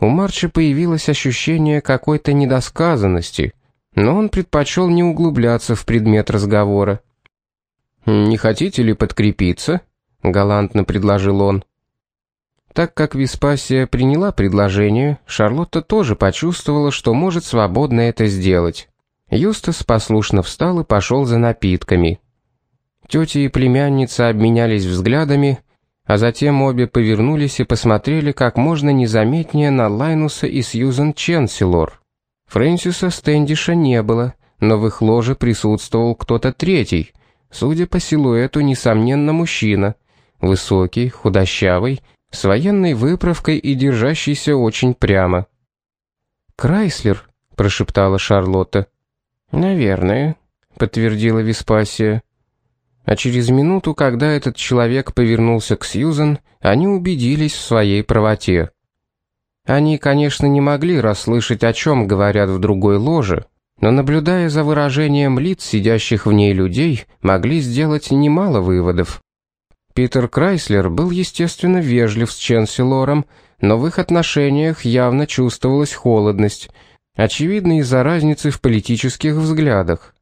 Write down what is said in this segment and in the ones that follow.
У Марча появилось ощущение какой-то недосказанности, но он предпочел не углубляться в предмет разговора. «Не хотите ли подкрепиться?» — галантно предложил он. Так как Веспасия приняла предложение, Шарлотта тоже почувствовала, что может свободно это сделать. Юстас послушно встал и пошел за напитками. Тетя и племянница обменялись взглядами, а затем обе повернулись и посмотрели как можно незаметнее на Лайнуса и Сьюзен Ченсилор. Фрэнсиса Стэндиша не было, но в их ложе присутствовал кто-то третий, судя по силуэту, несомненно, мужчина, высокий, худощавый, с военной выправкой и держащийся очень прямо. «Крайслер», — прошептала Шарлотта. «Наверное», — подтвердила Веспасия. А через минуту, когда этот человек повернулся к Сьюзен, они убедились в своей правоте. Они, конечно, не могли расслышать, о чем говорят в другой ложе, но, наблюдая за выражением лиц сидящих в ней людей, могли сделать немало выводов. Питер Крайслер был, естественно, вежлив с Ченсилором, но в их отношениях явно чувствовалась холодность, очевидно из-за разницы в политических взглядах.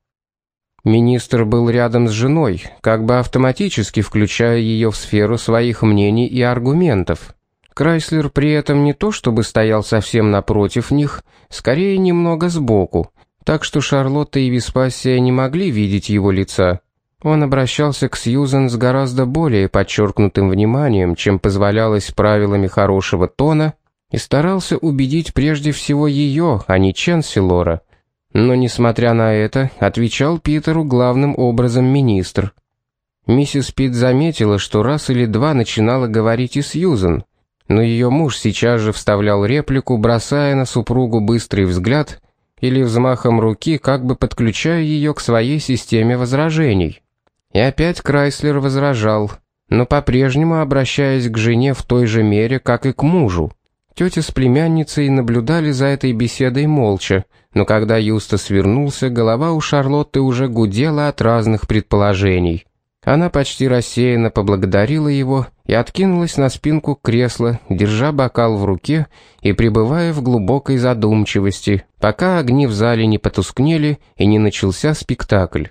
Министр был рядом с женой, как бы автоматически включая ее в сферу своих мнений и аргументов. Крайслер при этом не то чтобы стоял совсем напротив них, скорее немного сбоку, так что Шарлотта и Веспасия не могли видеть его лица. Он обращался к Сьюзен с гораздо более подчеркнутым вниманием, чем позволялось правилами хорошего тона, и старался убедить прежде всего ее, а не Ченсилора. Но, несмотря на это, отвечал Питеру главным образом министр. Миссис Питт заметила, что раз или два начинала говорить и Сьюзен, но ее муж сейчас же вставлял реплику, бросая на супругу быстрый взгляд или взмахом руки, как бы подключая ее к своей системе возражений. И опять Крайслер возражал, но по-прежнему обращаясь к жене в той же мере, как и к мужу. Тетя с племянницей наблюдали за этой беседой молча, но когда Юстас вернулся, голова у Шарлотты уже гудела от разных предположений. Она почти рассеянно поблагодарила его и откинулась на спинку кресла, держа бокал в руке и пребывая в глубокой задумчивости, пока огни в зале не потускнели и не начался спектакль.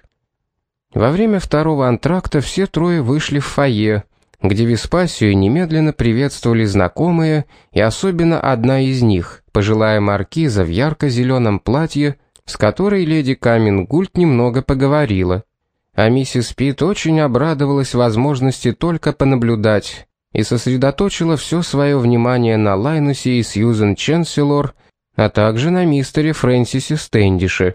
Во время второго антракта все трое вышли в фойе, где Веспасию немедленно приветствовали знакомые, и особенно одна из них, пожилая маркиза в ярко-зеленом платье, с которой леди Камингульт немного поговорила. А миссис Питт очень обрадовалась возможности только понаблюдать и сосредоточила все свое внимание на Лайнусе и Сьюзен Ченсилор, а также на мистере Фрэнсисе Стэндише.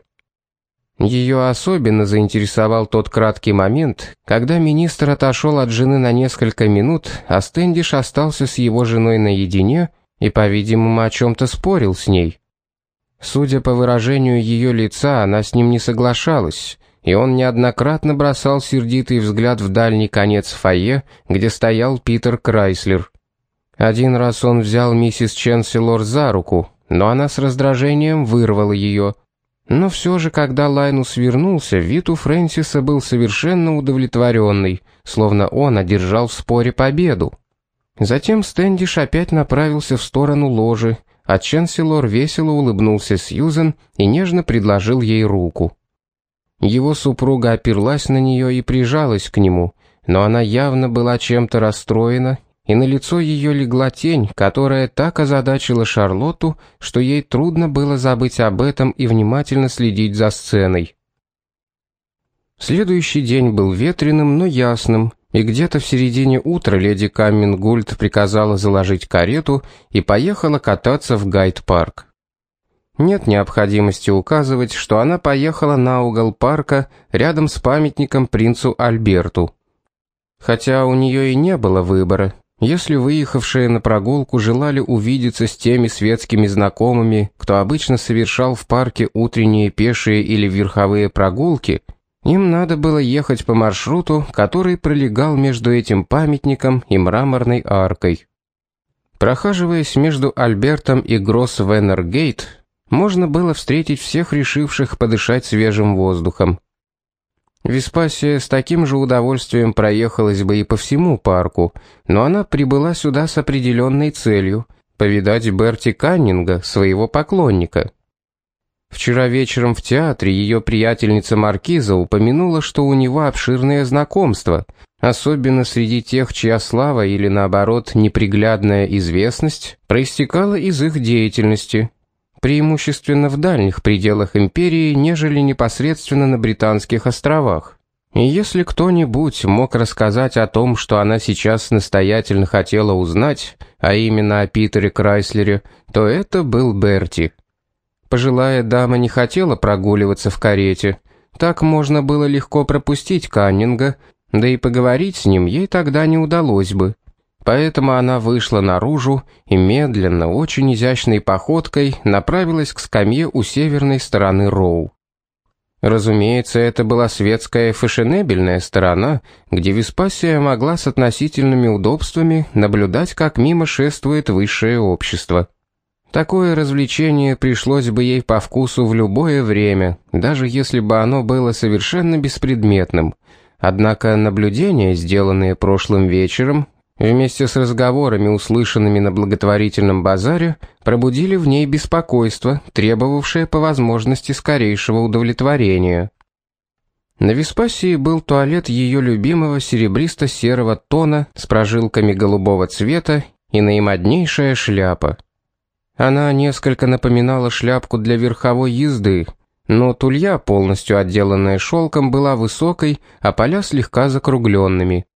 Ее особенно заинтересовал тот краткий момент, когда министр отошел от жены на несколько минут, а Стэндиш остался с его женой наедине и, по-видимому, о чем-то спорил с ней. Судя по выражению ее лица, она с ним не соглашалась, и он неоднократно бросал сердитый взгляд в дальний конец фойе, где стоял Питер Крайслер. Один раз он взял миссис Ченсилор за руку, но она с раздражением вырвала ее. Но все же, когда Лайнус вернулся, вид у Фрэнсиса был совершенно удовлетворенный, словно он одержал в споре победу. Затем Стэндиш опять направился в сторону ложи, а Ченсилор весело улыбнулся Сьюзен и нежно предложил ей руку. Его супруга оперлась на нее и прижалась к нему, но она явно была чем-то расстроена, и на лицо ее легла тень, которая так озадачила Шарлотту, что ей трудно было забыть об этом и внимательно следить за сценой. Следующий день был ветреным, но ясным, и где-то в середине утра леди Камингульт приказала заложить карету и поехала кататься в Гайд-парк. Нет необходимости указывать, что она поехала на угол парка рядом с памятником принцу Альберту. Хотя у нее и не было выбора. Если выехавшие на прогулку желали увидеться с теми светскими знакомыми, кто обычно совершал в парке утренние пешие или верховые прогулки, им надо было ехать по маршруту, который пролегал между этим памятником и мраморной аркой. Прохаживаясь между Альбертом и Гросвеннер-Гейт, можно было встретить всех решивших подышать свежим воздухом. Веспасия с таким же удовольствием проехалась бы и по всему парку, но она прибыла сюда с определенной целью, повидать Берти Каннинга, своего поклонника. Вчера вечером в театре ее приятельница Маркиза упомянула, что у него обширное знакомство, особенно среди тех, чья слава или, наоборот, неприглядная известность проистекала из их деятельности, преимущественно в дальних пределах империи, нежели непосредственно на Британских островах. И если кто-нибудь мог рассказать о том, что она сейчас настоятельно хотела узнать, а именно о Питере Крайслере, то это был Берти. Пожилая дама не хотела прогуливаться в карете. Так можно было легко пропустить Каннинга, да и поговорить с ним ей тогда не удалось бы. Поэтому она вышла наружу и медленно, очень изящной походкой направилась к скамье у северной стороны Роу. Разумеется, это была светская фешенебельная сторона, где Веспасия могла с относительными удобствами наблюдать, как мимо шествует высшее общество. Такое развлечение пришлось бы ей по вкусу в любое время, даже если бы оно было совершенно беспредметным. Однако наблюдения, сделанные прошлым вечером, вместе с разговорами, услышанными на благотворительном базаре, пробудили в ней беспокойство, требовавшее по возможности скорейшего удовлетворения. На Веспасии был туалет ее любимого серебристо-серого тона с прожилками голубого цвета и наимоднейшая шляпа. Она несколько напоминала шляпку для верховой езды, но тулья, полностью отделанная шелком, была высокой, а поля слегка закругленными.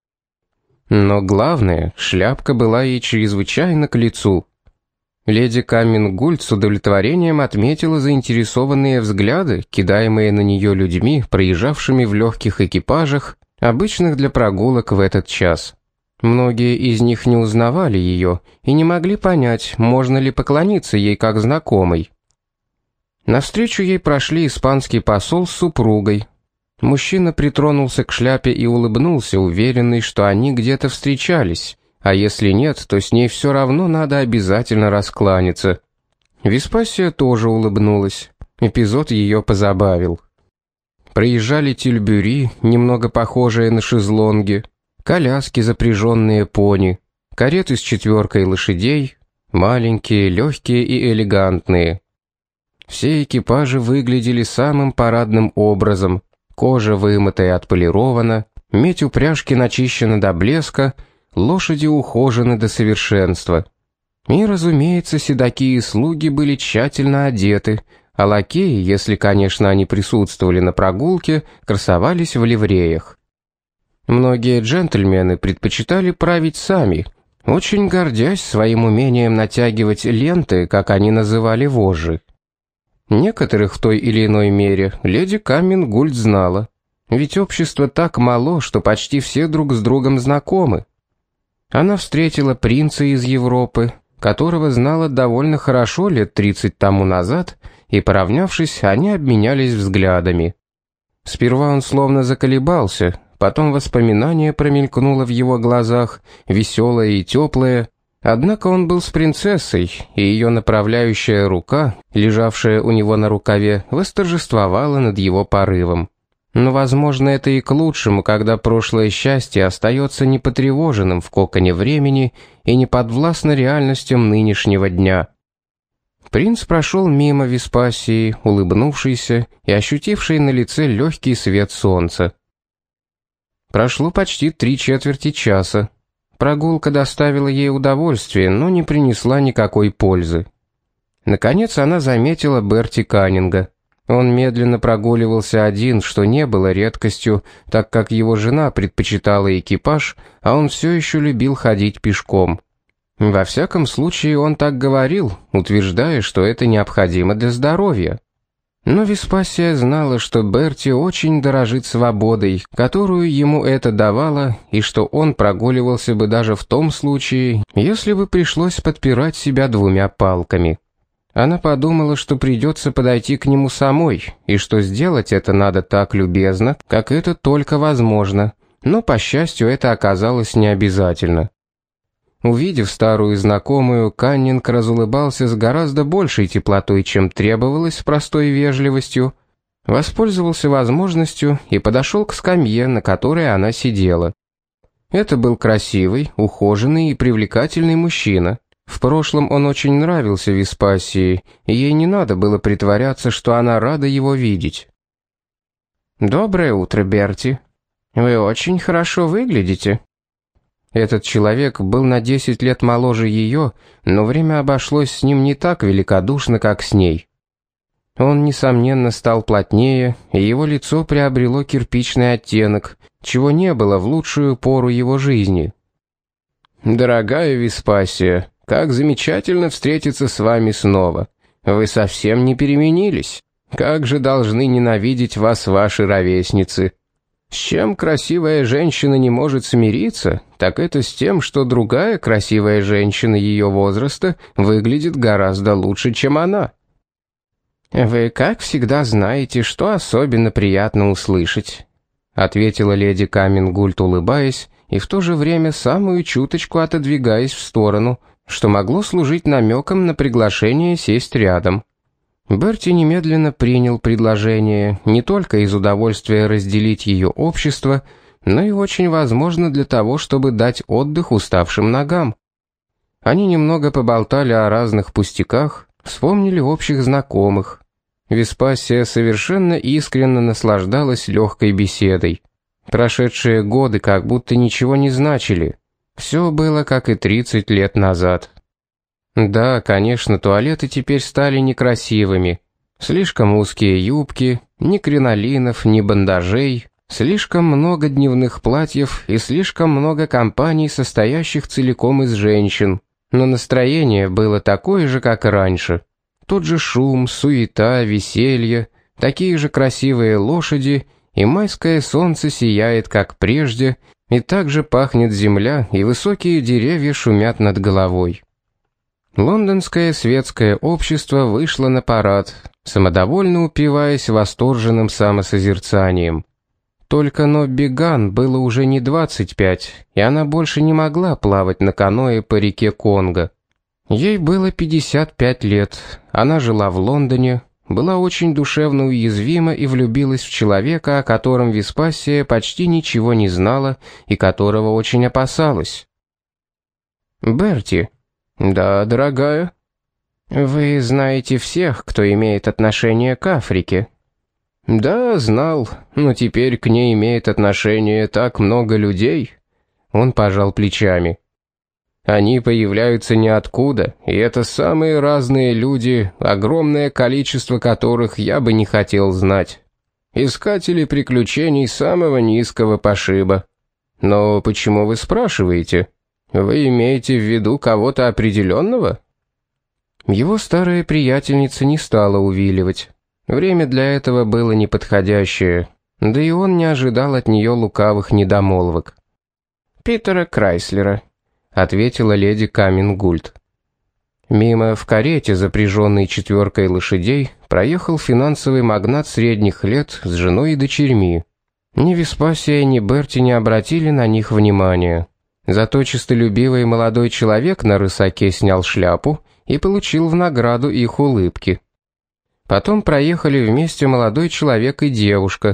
Но главное, шляпка была ей чрезвычайно к лицу. Леди Каммингульд с удовлетворением отметила заинтересованные взгляды, кидаемые на нее людьми, проезжавшими в легких экипажах, обычных для прогулок в этот час. Многие из них не узнавали ее и не могли понять, можно ли поклониться ей как знакомой. Навстречу ей прошли испанский посол с супругой. Мужчина притронулся к шляпе и улыбнулся, уверенный, что они где-то встречались, а если нет, то с ней все равно надо обязательно раскланяться. Веспасия тоже улыбнулась. Эпизод ее позабавил. Проезжали тюльбюри, немного похожие на шезлонги, коляски, запряженные пони, кареты с 4 лошадей, маленькие, легкие и элегантные. Все экипажи выглядели самым парадным образом. Кожа вымыта и отполирована, медь упряжки начищена до блеска, лошади ухожены до совершенства. И, разумеется, седаки и слуги были тщательно одеты, а лакеи, если, конечно, они присутствовали на прогулке, красовались в ливреях. Многие джентльмены предпочитали править сами, очень гордясь своим умением натягивать ленты, как они называли вожжи. Некоторых в той или иной мере леди Каммингульд знала, ведь общество так мало, что почти все друг с другом знакомы. Она встретила принца из Европы, которого знала довольно хорошо лет 30 тому назад, и, поравнявшись, они обменялись взглядами. Сперва он словно заколебался, потом воспоминание промелькнуло в его глазах, веселое и теплое. Однако он был с принцессой, и ее направляющая рука, лежавшая у него на рукаве, восторжествовала над его порывом. Но, возможно, это и к лучшему, когда прошлое счастье остается непотревоженным в коконе времени и не подвластно реальностям нынешнего дня. Принц прошел мимо Веспасии, улыбнувшийся и ощутивший на лице легкий свет солнца. Прошло почти 3/4 часа. Прогулка доставила ей удовольствие, но не принесла никакой пользы. Наконец она заметила Берти Каннинга. Он медленно прогуливался один, что не было редкостью, так как его жена предпочитала экипаж, а он все еще любил ходить пешком. Во всяком случае, он так говорил, утверждая, что это необходимо для здоровья. Но Веспасия знала, что Берти очень дорожит свободой, которую ему это давало, и что он прогуливался бы даже в том случае, если бы пришлось подпирать себя 2 палками. Она подумала, что придется подойти к нему самой, и что сделать это надо так любезно, как это только возможно, но, по счастью, это оказалось необязательно. Увидев старую знакомую, Каннинг разулыбался с гораздо большей теплотой, чем требовалось, простой вежливостью, воспользовался возможностью и подошел к скамье, на которой она сидела. Это был красивый, ухоженный и привлекательный мужчина. В прошлом он очень нравился Веспасии, и ей не надо было притворяться, что она рада его видеть. «Доброе утро, Берти. Вы очень хорошо выглядите». Этот человек был на 10 лет моложе ее, но время обошлось с ним не так великодушно, как с ней. Он, несомненно, стал плотнее, и его лицо приобрело кирпичный оттенок, чего не было в лучшую пору его жизни. «Дорогая Веспасия, как замечательно встретиться с вами снова. Вы совсем не переменились. Как же должны ненавидеть вас ваши ровесницы. С чем красивая женщина не может смириться, так это с тем, что другая красивая женщина ее возраста выглядит гораздо лучше, чем она». «Вы, как всегда, знаете, что особенно приятно услышать», — ответила леди Камингульт, улыбаясь, и в то же время самую чуточку отодвигаясь в сторону, что могло служить намеком на приглашение сесть рядом. Берти немедленно принял предложение не только из удовольствия разделить ее общество, но и очень возможно для того, чтобы дать отдых уставшим ногам. Они немного поболтали о разных пустяках, вспомнили общих знакомых. Веспасия совершенно искренне наслаждалась легкой беседой. Прошедшие годы как будто ничего не значили. Все было как и 30 лет назад. Да, конечно, туалеты теперь стали некрасивыми. Слишком узкие юбки, ни кринолинов, ни бандажей, слишком много дневных платьев и слишком много компаний, состоящих целиком из женщин. Но настроение было такое же, как и раньше. Тот же шум, суета, веселье, такие же красивые лошади, и майское солнце сияет, как прежде, и также пахнет земля, и высокие деревья шумят над головой. Лондонское светское общество вышло на парад, самодовольно упиваясь восторженным самосозерцанием. Только Нобби Ган было уже не 25, и она больше не могла плавать на каное по реке Конго. Ей было 55 лет, она жила в Лондоне, была очень душевно уязвима и влюбилась в человека, о котором Веспасия почти ничего не знала и которого очень опасалась. «Берти». «Да, дорогая». «Вы знаете всех, кто имеет отношение к Африке?» «Да, знал, но теперь к ней имеет отношение так много людей». Он пожал плечами. «Они появляются ниоткуда, и это самые разные люди, огромное количество которых я бы не хотел знать. Искатели приключений самого низкого пошиба. Но почему вы спрашиваете? Вы имеете в виду кого-то определенного?» Его старая приятельница не стала увиливать. Время для этого было неподходящее, да и он не ожидал от нее лукавых недомолвок. «Питера Крайслера», — ответила леди Камингульт. Мимо в карете, запряженной 4 лошадей, проехал финансовый магнат средних лет с женой и дочерьми. Ни Веспасия, ни Берти не обратили на них внимания. Зато честолюбивый молодой человек на рысаке снял шляпу и получил в награду их улыбки. Потом проехали вместе молодой человек и девушка.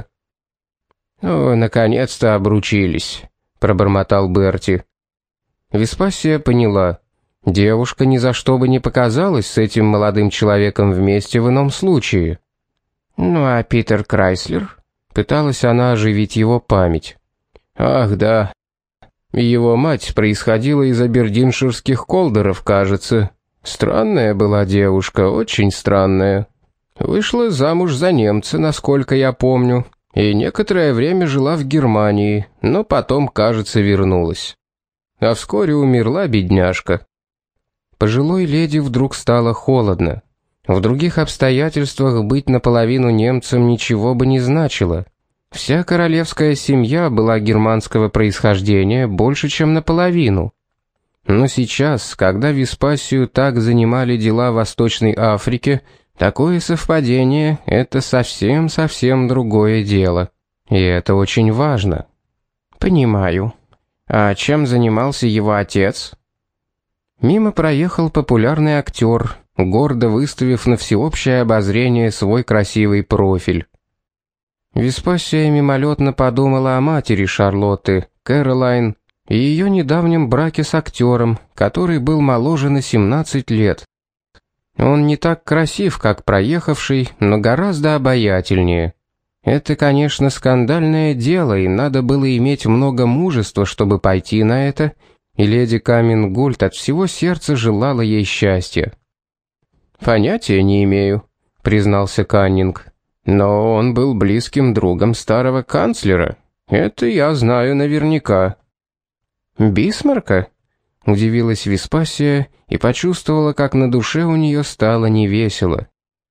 «О, наконец-то обручились», — пробормотал Берти. Веспасия поняла. Девушка ни за что бы не показалась с этим молодым человеком вместе в ином случае. «Ну а Питер Крайслер?» Пыталась она оживить его память. «Ах, да. Его мать происходила из абердинширских колдеров, кажется. Странная была девушка, очень странная. Вышла замуж за немца, насколько я помню, и некоторое время жила в Германии, но потом, кажется, вернулась. А вскоре умерла бедняжка». Пожилой леди вдруг стало холодно. В других обстоятельствах быть наполовину немцем ничего бы не значило. Вся королевская семья была германского происхождения больше, чем наполовину. Но сейчас, когда Веспасию так занимали дела в Восточной Африке, такое совпадение — это совсем другое дело. И это очень важно. «Понимаю. А чем занимался его отец?» Мимо проехал популярный актер, гордо выставив на всеобщее обозрение свой красивый профиль. Веспасия мимолетно подумала о матери Шарлотты, Кэролайн, и ее недавнем браке с актером, который был моложе на 17 лет. Он не так красив, как проехавший, но гораздо обаятельнее. Это, конечно, скандальное дело, и надо было иметь много мужества, чтобы пойти на это, и леди Камингульд от всего сердца желала ей счастья. «Понятия не имею», — признался Каннинг. «Но он был близким другом старого канцлера. Это я знаю наверняка». «Бисмарка?» — удивилась Веспасия и почувствовала, как на душе у нее стало невесело.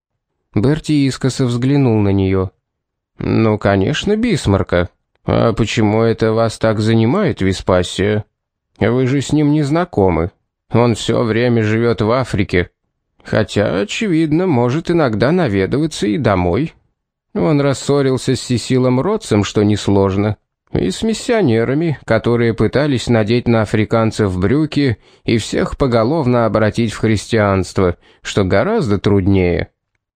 Берти искоса взглянул на нее. «Ну, конечно, Бисмарка. А почему это вас так занимает, Веспасия? Вы же с ним не знакомы. Он все время живет в Африке. Хотя, очевидно, может иногда наведываться и домой. Он рассорился с Сесилом Ротсом, что несложно, и с миссионерами, которые пытались надеть на африканцев брюки и всех поголовно обратить в христианство, что гораздо труднее».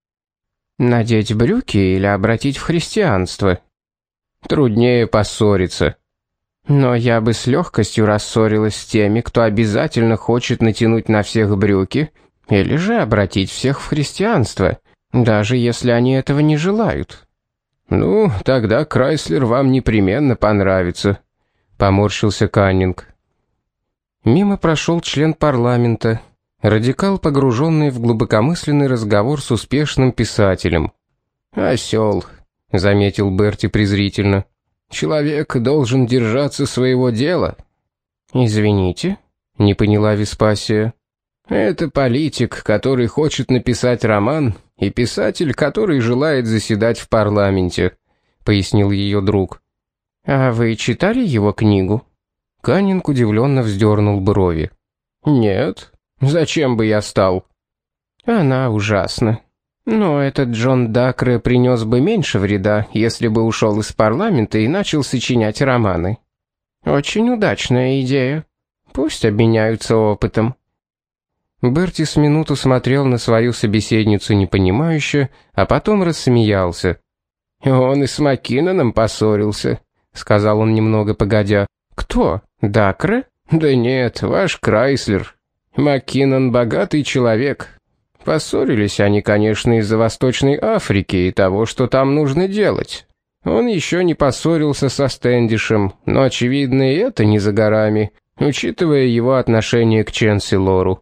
«Надеть брюки или обратить в христианство?» «Труднее поссориться». «Но я бы с легкостью рассорилась с теми, кто обязательно хочет натянуть на всех брюки, или же обратить всех в христианство, даже если они этого не желают». «Ну, тогда Крайслер вам непременно понравится», — поморщился Каннинг. Мимо прошел член парламента, радикал, погруженный в глубокомысленный разговор с успешным писателем. «Осел», — заметил Берти презрительно. «Человек должен держаться своего дела». «Извините», — не поняла Веспасия. «Это политик, который хочет написать роман, и писатель, который желает заседать в парламенте», — пояснил ее друг. «А вы читали его книгу?» Каннинг удивленно вздернул брови. «Нет. Зачем бы я стал?» «Она ужасна. Но этот Джон Дакре принес бы меньше вреда, если бы ушел из парламента и начал сочинять романы. Очень удачная идея. Пусть обменяются опытом». Берти с минуту смотрел на свою собеседницу непонимающе, а потом рассмеялся. «Он и с Маккиноном поссорился», — сказал он немного погодя. «Кто? Дакре?» «Да нет, ваш Крайслер. Маккинон богатый человек. Поссорились они, конечно, из-за Восточной Африки и того, что там нужно делать. Он еще не поссорился со Стэндишем, но, очевидно, и это не за горами, учитывая его отношение к Ченсилору».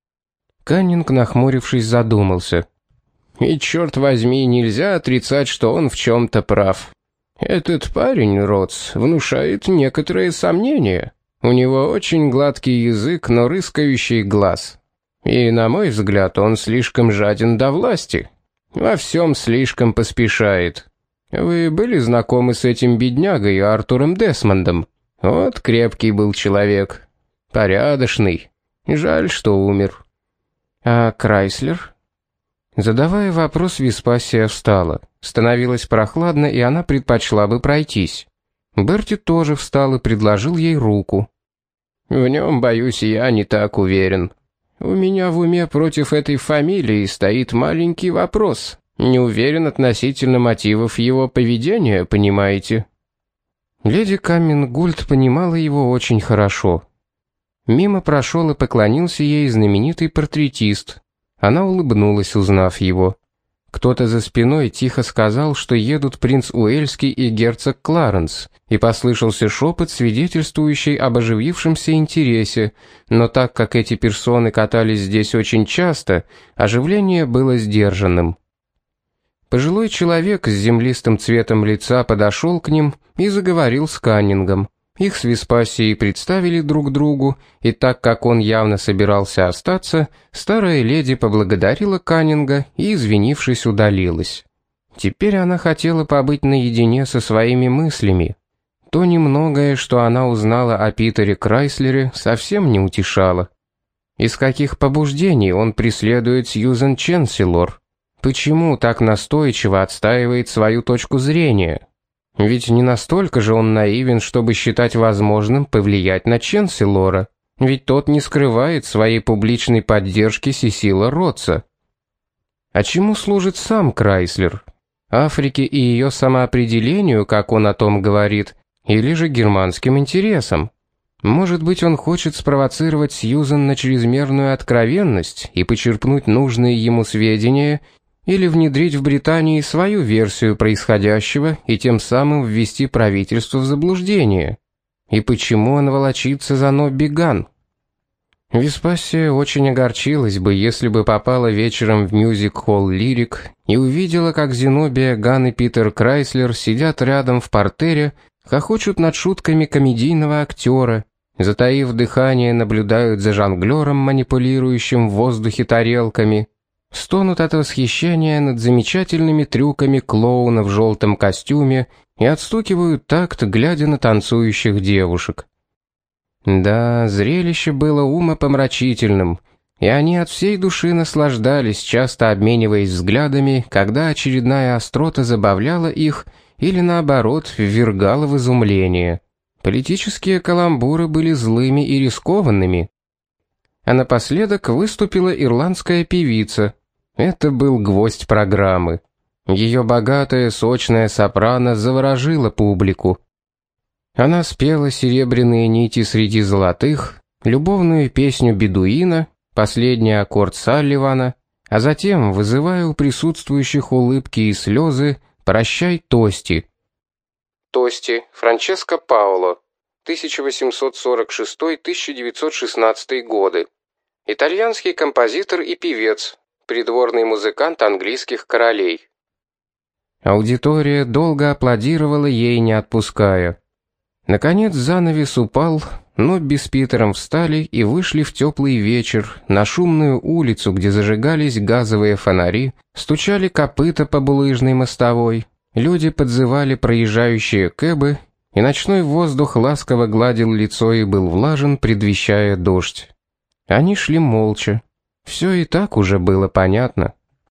Каннинг, нахмурившись, задумался. «И, черт возьми, нельзя отрицать, что он в чем-то прав. Этот парень, Ротс, внушает некоторые сомнения. У него очень гладкий язык, но рыскающий глаз. И, на мой взгляд, он слишком жаден до власти. Во всем слишком поспешает. Вы были знакомы с этим беднягой Артуром Десмондом? Вот крепкий был человек. Порядочный. Жаль, что умер». «А Крайслер?» Задавая вопрос, Веспасия встала. Становилось прохладно, и она предпочла бы пройтись. Берти тоже встал и предложил ей руку. «В нем, боюсь, я не так уверен. У меня в уме против этой фамилии стоит маленький вопрос. Не уверен относительно мотивов его поведения, понимаете?» Леди Камингульд понимала его очень хорошо. Мимо прошел и поклонился ей знаменитый портретист. Она улыбнулась, узнав его. Кто-то за спиной тихо сказал, что едут принц Уэльский и герцог Кларенс, и послышался шепот, свидетельствующий об оживившемся интересе, но так как эти персоны катались здесь очень часто, оживление было сдержанным. Пожилой человек с землистым цветом лица подошел к ним и заговорил с Каннингом. Их с Веспасией представили друг другу, и так как он явно собирался остаться, старая леди поблагодарила Каннинга и, извинившись, удалилась. Теперь она хотела побыть наедине со своими мыслями. То немногое, что она узнала о Питере Крайслере, совсем не утешало. Из каких побуждений он преследует Сьюзен Ченсилор? Почему так настойчиво отстаивает свою точку зрения? Ведь не настолько же он наивен, чтобы считать возможным повлиять на Ченсилора. Ведь тот не скрывает своей публичной поддержки Сесила Ротса. А чему служит сам Крайслер? Африке и ее самоопределению, как он о том говорит, или же германским интересам? Может быть, он хочет спровоцировать Сьюзан на чрезмерную откровенность и почерпнуть нужные ему сведения, или внедрить в Британии свою версию происходящего и тем самым ввести правительство в заблуждение. И почему он волочится за Нобби Ган? Веспасия очень огорчилась бы, если бы попала вечером в мюзик-холл «Лирик» и увидела, как Зенобия Ган и Питер Крайслер сидят рядом в партере, хохочут над шутками комедийного актера, затаив дыхание, наблюдают за жонглером, манипулирующим в воздухе тарелками, стонут от восхищения над замечательными трюками клоуна в желтом костюме и отстукивают такт, глядя на танцующих девушек. Да, зрелище было умопомрачительным, и они от всей души наслаждались, часто обмениваясь взглядами, когда очередная острота забавляла их или наоборот ввергала в изумление. Политические каламбуры были злыми и рискованными. А напоследок выступила ирландская певица. Это был гвоздь программы. Ее богатая, сочная сопрано заворожила публику. Она спела «Серебряные нити среди золотых», любовную песню бедуина, последний аккорд Салливана, а затем, вызывая у присутствующих улыбки и слезы, «Прощай, Тости». Тости, Франческо Паоло, 1846-1916 годы. Итальянский композитор и певец, придворный музыкант английских королей. Аудитория долго аплодировала ей, не отпуская. Наконец занавес упал, Нобби с Питером встали и вышли в теплый вечер на шумную улицу, где зажигались газовые фонари, стучали копыта по булыжной мостовой, люди подзывали проезжающие кэбы, и ночной воздух ласково гладил лицо и был влажен, предвещая дождь. Они шли молча. Все и так уже было понятно.